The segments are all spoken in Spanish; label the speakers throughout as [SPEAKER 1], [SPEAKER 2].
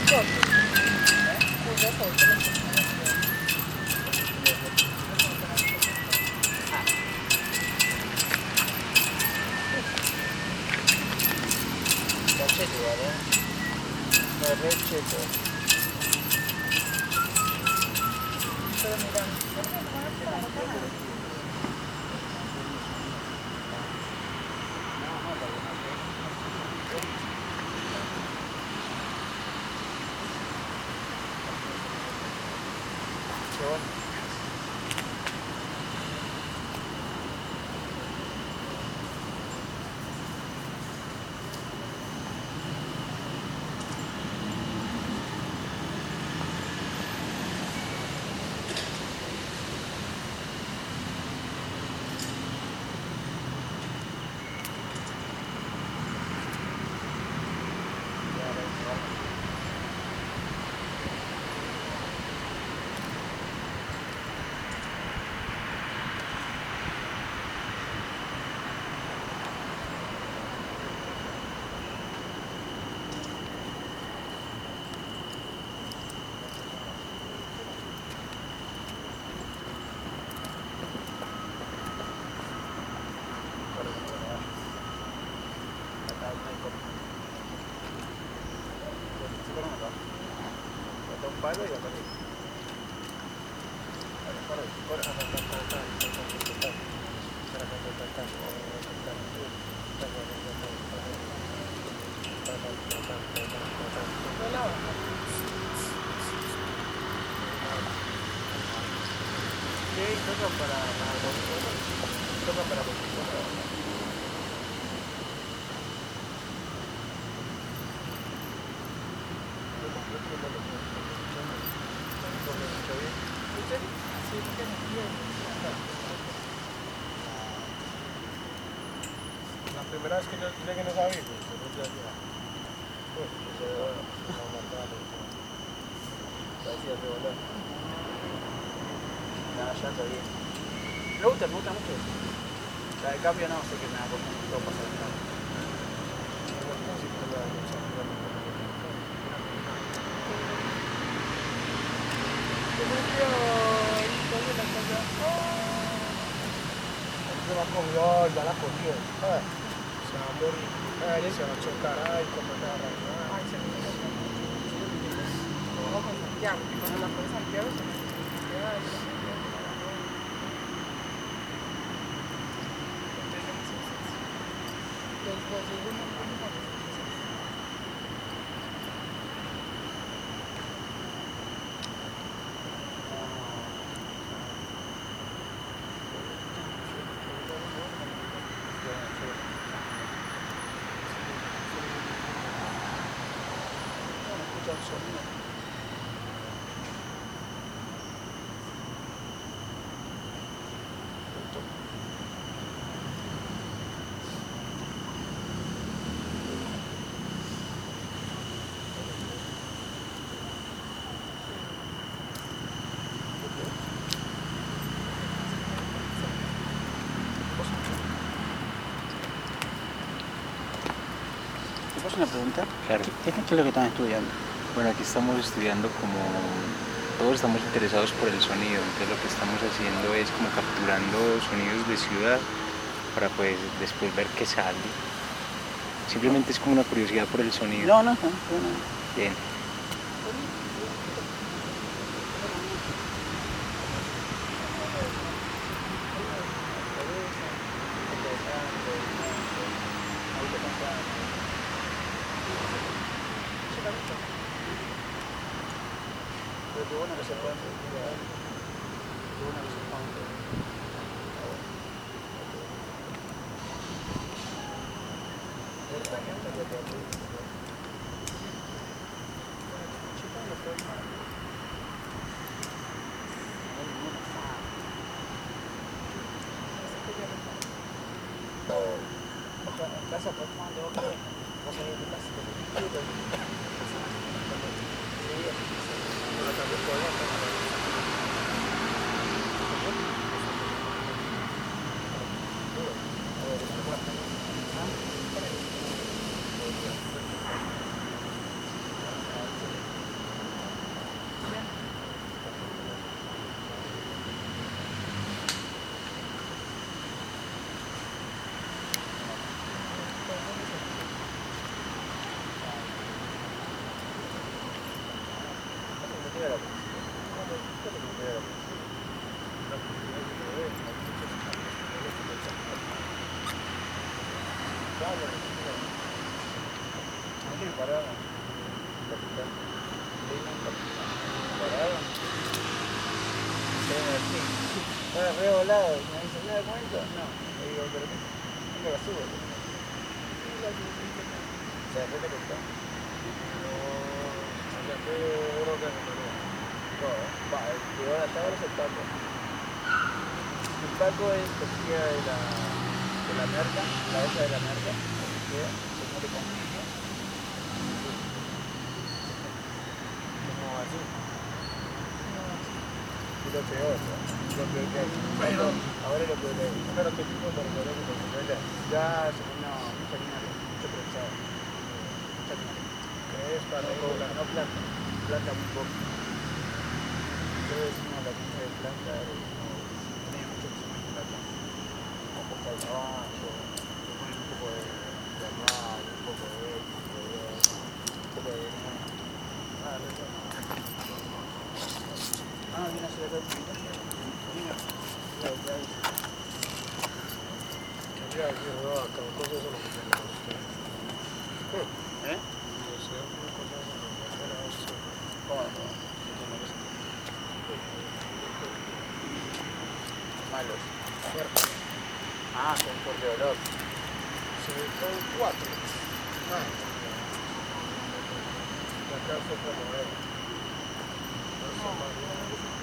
[SPEAKER 1] La primera vez que yo llegué en esa vida, yo ya pues, se va a matar. Parecía de volar.
[SPEAKER 2] Nada, ya está bien. Me gusta mucho. La de cambio no sé qué me da porque no puedo pasar el cambio.
[SPEAKER 1] Se va con gol, va la cogió. Se va a morir. Se va a chocar. Ay, como te agarra.
[SPEAKER 3] Ay, se me hizo. Luego con Santiago, que cuando la fue de Santiago se me hizo.
[SPEAKER 2] ¿Te puedo hacer una pregunta?
[SPEAKER 4] Claro.
[SPEAKER 2] ¿Qué es lo que están estudiando?
[SPEAKER 4] Bueno, aquí estamos estudiando como todos estamos interesados por el sonido, entonces lo que estamos haciendo es como capturando sonidos de ciudad para pues después ver qué sale. Simplemente es como una curiosidad por el sonido.
[SPEAKER 2] No.
[SPEAKER 4] Bien.
[SPEAKER 2] Pero qué bueno que se puedan estudiar. Qué bueno que se puedan estudiar. En casa pues cuando vas a ir a tu casa. de la policía.
[SPEAKER 1] ¿Cómo que no puede haber? La policía que lo ve, hay muchos cambios, no lo que pensamos. Vamos,
[SPEAKER 2] ¿A quién pararon?
[SPEAKER 1] capitán.
[SPEAKER 2] ¿Pararon? Sí. Estaba re volado. ¿Me dice, ¿me da cuenta? No. Le digo, pero ¿qué? ¿Qué la subo? Se re te contó.
[SPEAKER 1] No, allá que uno que se pelea.
[SPEAKER 2] Todo. Va, el que ahora hasta ahora es el Paco. El Paco es policía de la merca, la esa de la merca, policía, se muere con niños.
[SPEAKER 1] Como así.
[SPEAKER 2] Y lo peor, ¿no? Lo peor que hay.
[SPEAKER 1] Pero,
[SPEAKER 2] Ahora es lo peor que hay.
[SPEAKER 1] pero qué tipo de recuerdo que se pelea.
[SPEAKER 2] Ya se pone mucha harina, mucho prensado. Mucha harina.
[SPEAKER 1] Que es para
[SPEAKER 2] No,
[SPEAKER 1] regular.
[SPEAKER 2] no planta, planta muy poco. Nosotros decimos la comida de planta, no tenía mucho que se me planta. Un poco de caballo, le ponen un poco de arroz, un poco de esto, un poco de veneno.
[SPEAKER 1] Ah, eso.
[SPEAKER 2] Ah, viene a hacer acá un poquito. Niño, ya, ya hice.
[SPEAKER 1] Quería decir, no, acá cosas eso lo que tenemos que.
[SPEAKER 2] ¿Eh?
[SPEAKER 1] No sé, una cosa eso lo que tenemos que.
[SPEAKER 2] ¿Cómo? Entiendo que sí. Malos.
[SPEAKER 1] Fuerte.
[SPEAKER 2] Ah, son fuerte olor.
[SPEAKER 1] Son 4. Ah. Y acá fue como era. No sé más bien.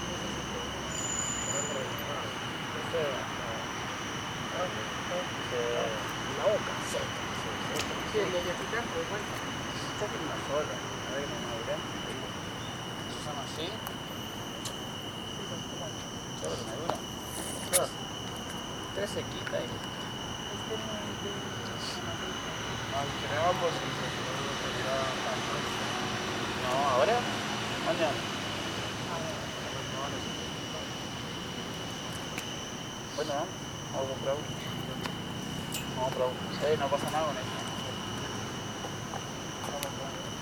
[SPEAKER 1] La boca seca.
[SPEAKER 3] Sí, el de picante, de vuelta.
[SPEAKER 2] Yo quiero una sola, a ver que me madura. ¿Se llama así? Solo que madura.
[SPEAKER 1] Ah,
[SPEAKER 2] 3 sequitas y...
[SPEAKER 3] Este no es de amarillo.
[SPEAKER 1] entre ambos y se seguirá tanto.
[SPEAKER 2] No, ¿ahora? Mañana.
[SPEAKER 3] A ver.
[SPEAKER 2] Bueno, ¿no? Vamos a comprar uno. Vamos a comprar uno. No pasa nada con esto. Vamos a comprar uno.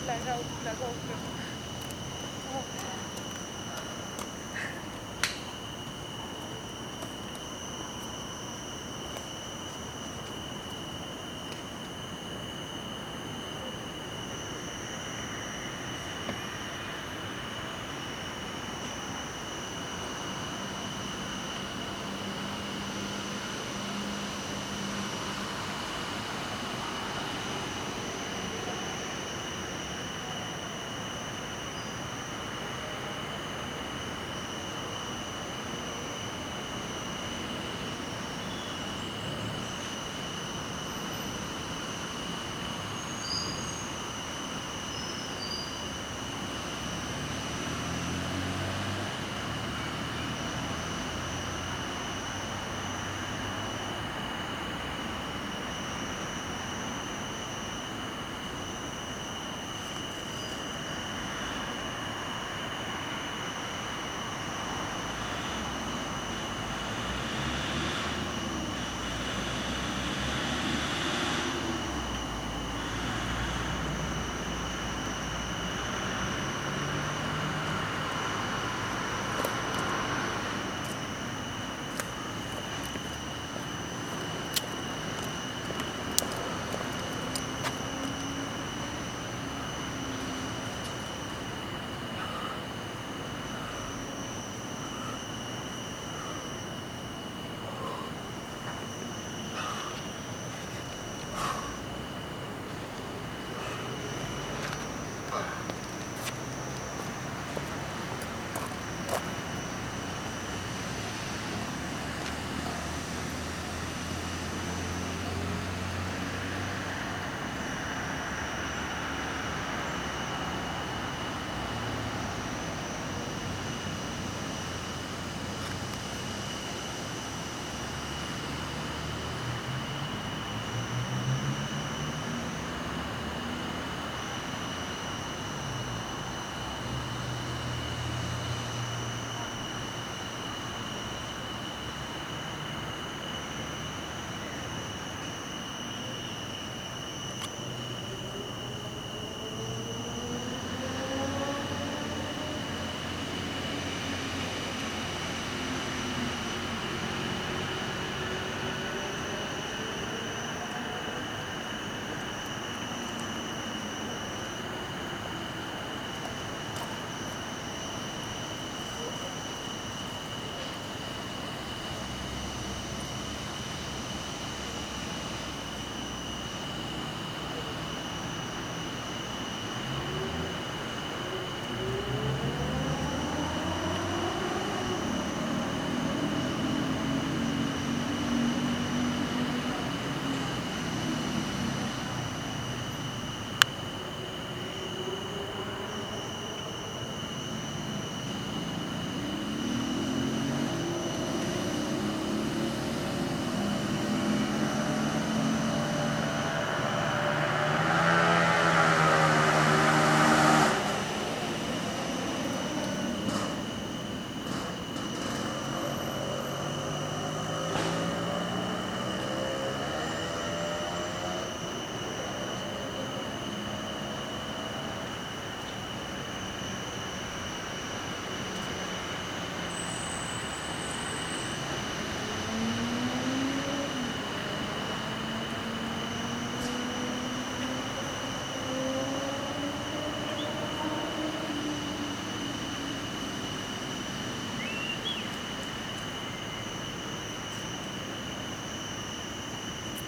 [SPEAKER 3] la GoPro.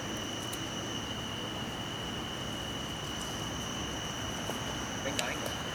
[SPEAKER 2] Venga, venga.